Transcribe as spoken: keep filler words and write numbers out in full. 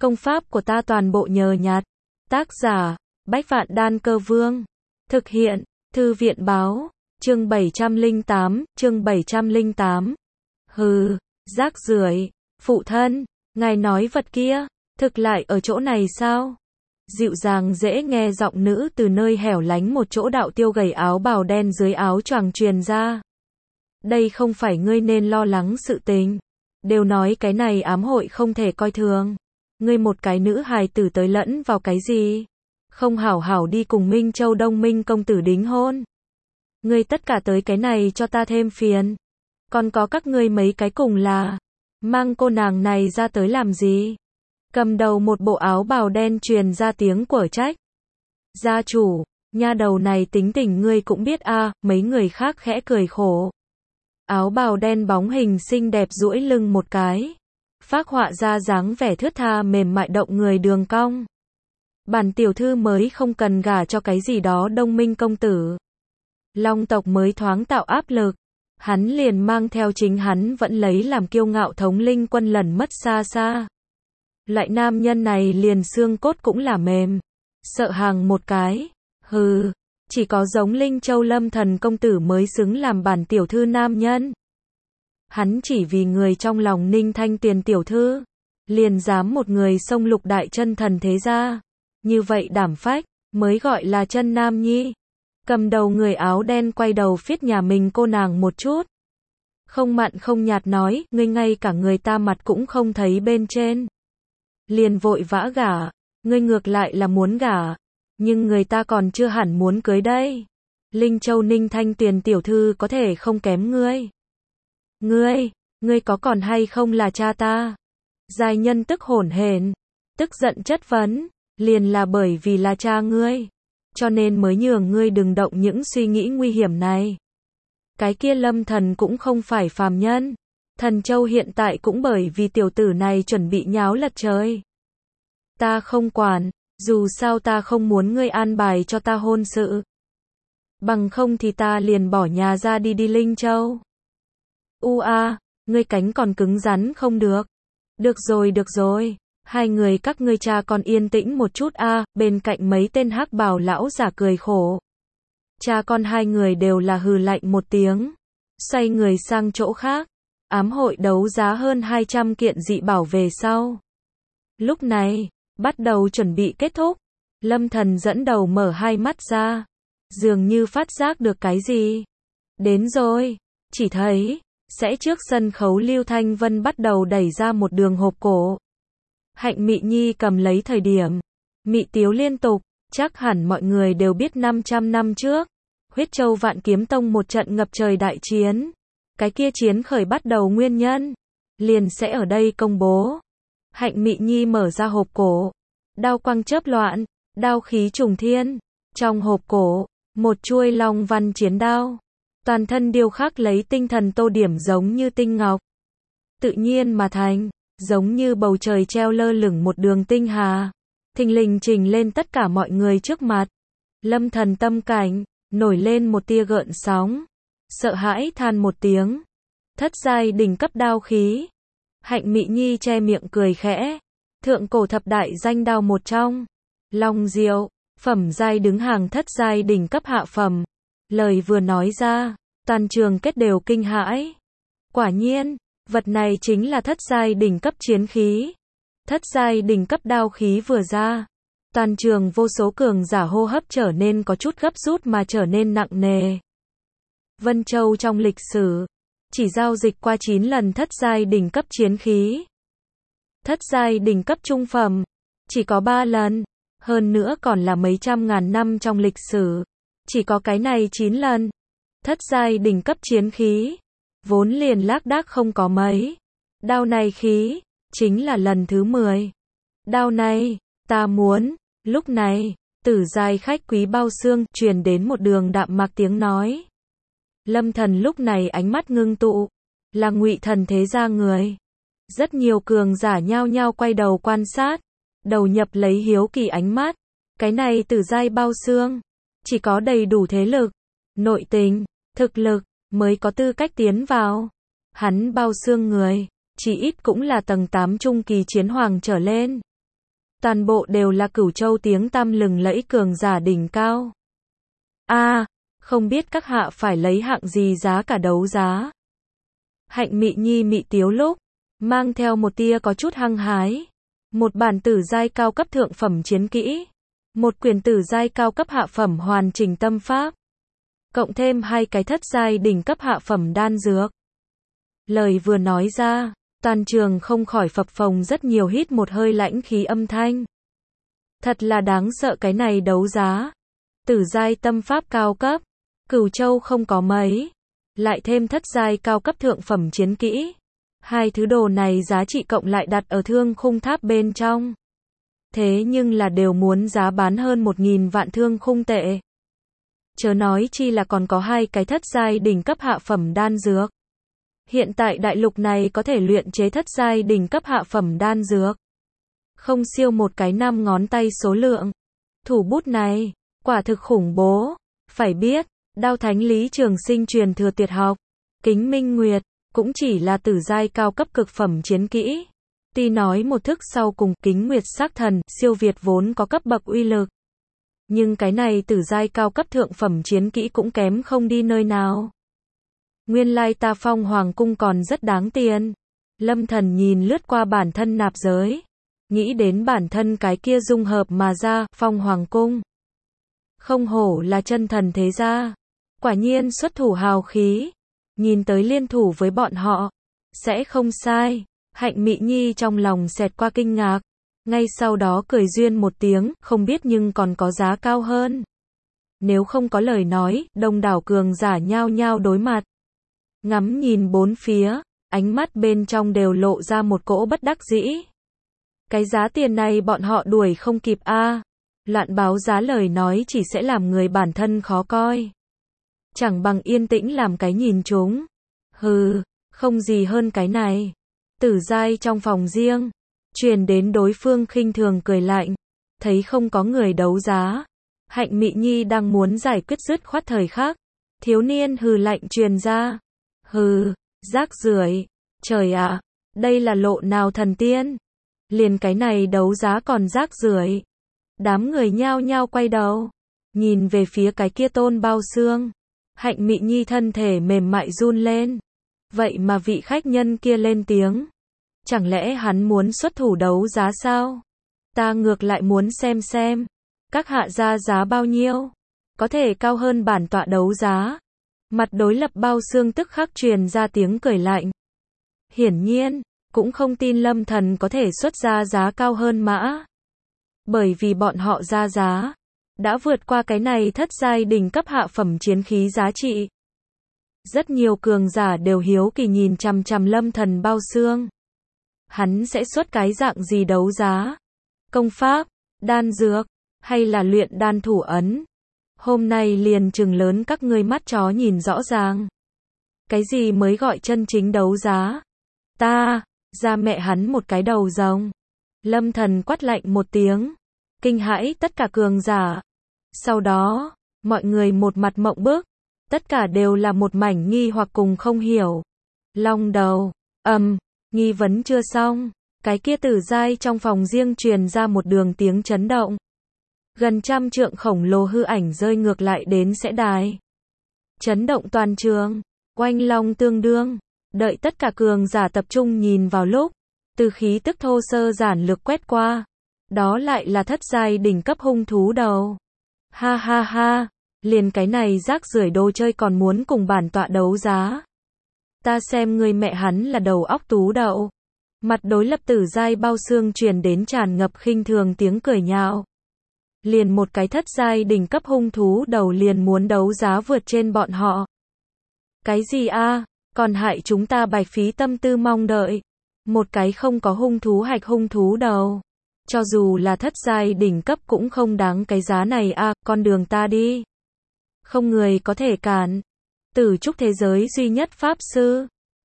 Công pháp của ta toàn bộ nhờ nhặt. Tác giả, Bách Vạn Đan Cơ Vương. Thực hiện, Thư viện Báo. Chương bảy trăm lẻ tám, chương bảy trăm lẻ tám. Hừ, rác rưởi, phụ thân, ngài nói vật kia, thực lại ở chỗ này sao? Dịu dàng dễ nghe giọng nữ từ nơi hẻo lánh một chỗ đạo tiêu gầy áo bào đen dưới áo choàng truyền ra. Đây không phải ngươi nên lo lắng sự tình. Đều nói cái này ám hội không thể coi thường. Ngươi một cái nữ hài tử tới lẫn vào cái gì? Không hảo hảo đi cùng Minh Châu Đông Minh công tử đính hôn. Ngươi tất cả tới cái này cho ta thêm phiền. Còn có các ngươi mấy cái cùng là mang cô nàng này ra tới làm gì? Cầm đầu một bộ áo bào đen truyền ra tiếng của trách. Gia chủ, nha đầu này tính tình ngươi cũng biết a, à, mấy người khác khẽ cười khổ. Áo bào đen bóng hình xinh đẹp duỗi lưng một cái, phác họa ra dáng vẻ thướt tha mềm mại động người đường cong. Bản tiểu thư mới không cần gả cho cái gì đó Đông Minh công tử. Long tộc mới thoáng tạo áp lực, hắn liền mang theo chính hắn vẫn lấy làm kiêu ngạo thống linh quân lần mất xa xa. Loại nam nhân này liền xương cốt cũng là mềm, sợ hàng một cái, hừ, chỉ có giống Linh Châu Lâm Thần công tử mới xứng làm bản tiểu thư nam nhân. Hắn chỉ vì người trong lòng Ninh Thanh Tuyền tiểu thư, liền dám một người xông lục đại chân thần thế gia, như vậy đảm phách, mới gọi là chân nam nhi. Cầm đầu người áo đen quay đầu phiết nhà mình cô nàng một chút. Không mặn không nhạt nói, ngươi ngay cả người ta mặt cũng không thấy bên trên. Liền vội vã gả, ngươi ngược lại là muốn gả, nhưng người ta còn chưa hẳn muốn cưới đây. Linh Châu Ninh Thanh Tuyền tiểu thư có thể không kém ngươi. Ngươi, ngươi có còn hay không là cha ta? Giai nhân tức hổn hển, tức giận chất vấn, liền là bởi vì là cha ngươi, cho nên mới nhường ngươi đừng động những suy nghĩ nguy hiểm này. Cái kia Lâm Thần cũng không phải phàm nhân. Thần Châu hiện tại cũng bởi vì tiểu tử này chuẩn bị nháo lật trời. Ta không quản, dù sao ta không muốn ngươi an bài cho ta hôn sự. Bằng không thì ta liền bỏ nhà ra đi đi Linh Châu. U a, ngươi cánh còn cứng rắn không được. Được rồi được rồi, hai người các ngươi cha còn yên tĩnh một chút a, à, bên cạnh mấy tên hắc bào lão giả cười khổ. Cha con hai người đều là hừ lạnh một tiếng, xoay người sang chỗ khác. Ám hội đấu giá hơn hai trăm kiện dị bảo về sau. Lúc này, bắt đầu chuẩn bị kết thúc. Lâm Thần dẫn đầu mở hai mắt ra, dường như phát giác được cái gì. Đến rồi, chỉ thấy, sẽ trước sân khấu Lưu Thanh Vân bắt đầu đẩy ra một đường hộp cổ. Hạnh Mị Nhi cầm lấy thời điểm, mị tiếu liên tục, chắc hẳn mọi người đều biết năm trăm năm trước, Huyết Châu Vạn Kiếm Tông một trận ngập trời đại chiến. Cái kia chiến khởi bắt đầu nguyên nhân, liền sẽ ở đây công bố. Hạnh Mị Nhi mở ra hộp cổ, đao quang chớp loạn, đao khí trùng thiên. Trong hộp cổ, một chuôi long văn chiến đao, toàn thân điêu khắc lấy tinh thần tô điểm giống như tinh ngọc, tự nhiên mà thành, giống như bầu trời treo lơ lửng một đường tinh hà, thình lình trình lên tất cả mọi người trước mặt. Lâm Thần tâm cảnh nổi lên một tia gợn sóng, sợ hãi than một tiếng. Thất giai đỉnh cấp đao khí. Hạnh Mị Nhi che miệng cười khẽ. Thượng cổ thập đại danh đao một trong. Long Diệu, phẩm giai đứng hàng thất giai đỉnh cấp hạ phẩm. Lời vừa nói ra, toàn trường kết đều kinh hãi. Quả nhiên, vật này chính là thất giai đỉnh cấp chiến khí. Thất giai đỉnh cấp đao khí vừa ra, toàn trường vô số cường giả hô hấp trở nên có chút gấp rút mà trở nên nặng nề. Vân Châu trong lịch sử, chỉ giao dịch qua chín lần thất giai đỉnh cấp chiến khí. Thất giai đỉnh cấp trung phẩm, chỉ có ba lần, hơn nữa còn là mấy trăm ngàn năm trong lịch sử, chỉ có cái này chín lần. Thất giai đỉnh cấp chiến khí, vốn liền lác đác không có mấy. Đao này khí, chính là lần thứ mười. Đao này, ta muốn. Lúc này, tử giai khách quý bao xương, truyền đến một đường đạm mạc tiếng nói. Lâm Thần lúc này ánh mắt ngưng tụ, là Ngụy Thần thế gia người. Rất nhiều cường giả nhao nhao quay đầu quan sát, đầu nhập lấy hiếu kỳ ánh mắt. Cái này tử giai bao xương, chỉ có đầy đủ thế lực, nội tình, thực lực, mới có tư cách tiến vào. Hắn bao xương người, chỉ ít cũng là tầng tám trung kỳ chiến hoàng trở lên. Toàn bộ đều là Cửu Châu tiếng tăm lừng lẫy cường giả đỉnh cao. A, không biết các hạ phải lấy hạng gì giá cả đấu giá. Hạnh Mị Nhi mị tiếu lúc, mang theo một tia có chút hăng hái. Một bản tử giai cao cấp thượng phẩm chiến kỹ. Một quyển tử giai cao cấp hạ phẩm hoàn chỉnh tâm pháp. Cộng thêm hai cái thất giai đỉnh cấp hạ phẩm đan dược. Lời vừa nói ra, toàn trường không khỏi phập phồng rất nhiều hít một hơi lãnh khí âm thanh. Thật là đáng sợ cái này đấu giá. Tử giai tâm pháp cao cấp, Cửu Châu không có mấy. Lại thêm thất giai cao cấp thượng phẩm chiến kỹ. Hai thứ đồ này giá trị cộng lại đặt ở thương khung tháp bên trong. Thế nhưng là đều muốn giá bán hơn một nghìn vạn thương khung tệ. Chớ nói chi là còn có hai cái thất giai đỉnh cấp hạ phẩm đan dược. Hiện tại đại lục này có thể luyện chế thất giai đỉnh cấp hạ phẩm đan dược. Không siêu một cái năm ngón tay số lượng. Thủ bút này, quả thực khủng bố. Phải biết, Đao Thánh Lý Trường Sinh truyền thừa tuyệt học, Kính Minh Nguyệt, cũng chỉ là tử giai cao cấp cực phẩm chiến kỹ. Tuy nói một thức sau cùng Kính Nguyệt Sắc Thần, siêu việt vốn có cấp bậc uy lực. Nhưng cái này tử giai cao cấp thượng phẩm chiến kỹ cũng kém không đi nơi nào. Nguyên lai ta Phong Hoàng Cung còn rất đáng tiền. Lâm Thần nhìn lướt qua bản thân nạp giới. Nghĩ đến bản thân cái kia dung hợp mà ra, Phong Hoàng Cung. Không hổ là chân thần thế gia. Quả nhiên xuất thủ hào khí. Nhìn tới liên thủ với bọn họ. Sẽ không sai. Hạnh Mị Nhi trong lòng xẹt qua kinh ngạc. Ngay sau đó cười duyên một tiếng, không biết nhưng còn có giá cao hơn. Nếu không có lời nói, đông đảo cường giả nhao nhao đối mặt. Ngắm nhìn bốn phía, ánh mắt bên trong đều lộ ra một cỗ bất đắc dĩ. Cái giá tiền này bọn họ đuổi không kịp a. À. Loạn báo giá lời nói chỉ sẽ làm người bản thân khó coi. Chẳng bằng yên tĩnh làm cái nhìn chúng. Hừ, không gì hơn cái này. Tử giai trong phòng riêng, truyền đến đối phương khinh thường cười lạnh. Thấy không có người đấu giá. Hạnh Mị Nhi đang muốn giải quyết dứt khoát thời khắc. Thiếu niên hừ lạnh truyền ra. Hừ, rác rưởi. Trời ạ, à, đây là lộ nào thần tiên. Liền cái này đấu giá còn rác rưởi. Đám người nhao nhao quay đầu. Nhìn về phía cái kia Tôn Bao Xương. Hạnh Mị Nhi thân thể mềm mại run lên. Vậy mà vị khách nhân kia lên tiếng. Chẳng lẽ hắn muốn xuất thủ đấu giá sao? Ta ngược lại muốn xem xem. Các hạ ra giá bao nhiêu? Có thể cao hơn bản tọa đấu giá. Mặt đối lập Bao Xương tức khắc truyền ra tiếng cười lạnh. Hiển nhiên, cũng không tin Lâm Thần có thể xuất ra giá cao hơn mã. Bởi vì bọn họ ra giá, đã vượt qua cái này thất giai đỉnh cấp hạ phẩm chiến khí giá trị. Rất nhiều cường giả đều hiếu kỳ nhìn chằm chằm Lâm Thần Bao Xương. Hắn sẽ xuất cái dạng gì đấu giá? Công pháp, đan dược, hay là luyện đan thủ ấn? Hôm nay liền trừng lớn các ngươi mắt chó nhìn rõ ràng. Cái gì mới gọi chân chính đấu giá? Ta, ra mẹ hắn một cái đầu rồng. Lâm Thần quát lạnh một tiếng, kinh hãi tất cả cường giả. Sau đó, mọi người một mặt mộng bức, tất cả đều là một mảnh nghi hoặc cùng không hiểu. Long đầu, ầm, um, nghi vấn chưa xong, cái kia tử giai trong phòng riêng truyền ra một đường tiếng chấn động. Gần trăm trượng khổng lồ hư ảnh rơi ngược lại đến sẽ đài. Chấn động toàn trường, oanh long tương đương, đợi tất cả cường giả tập trung nhìn vào lúc, từ khí tức thô sơ giản lược quét qua, đó lại là thất giai đỉnh cấp hung thú đầu. Ha ha ha, liền cái này rác rưởi đồ chơi còn muốn cùng bản tọa đấu giá. Ta xem người mẹ hắn là đầu óc tú đậu. Mặt đối lập tử giai Bao Xương truyền đến tràn ngập khinh thường tiếng cười nhạo. Liền một cái thất giai đỉnh cấp hung thú đầu liền muốn đấu giá vượt trên bọn họ. Cái gì a? À? Còn hại chúng ta bạch phí tâm tư mong đợi. Một cái không có hung thú hạch hung thú đầu. Cho dù là thất giai đỉnh cấp cũng không đáng cái giá này a, à, con đường ta đi. Không người có thể cản. Tử trúc thế giới duy nhất pháp sư.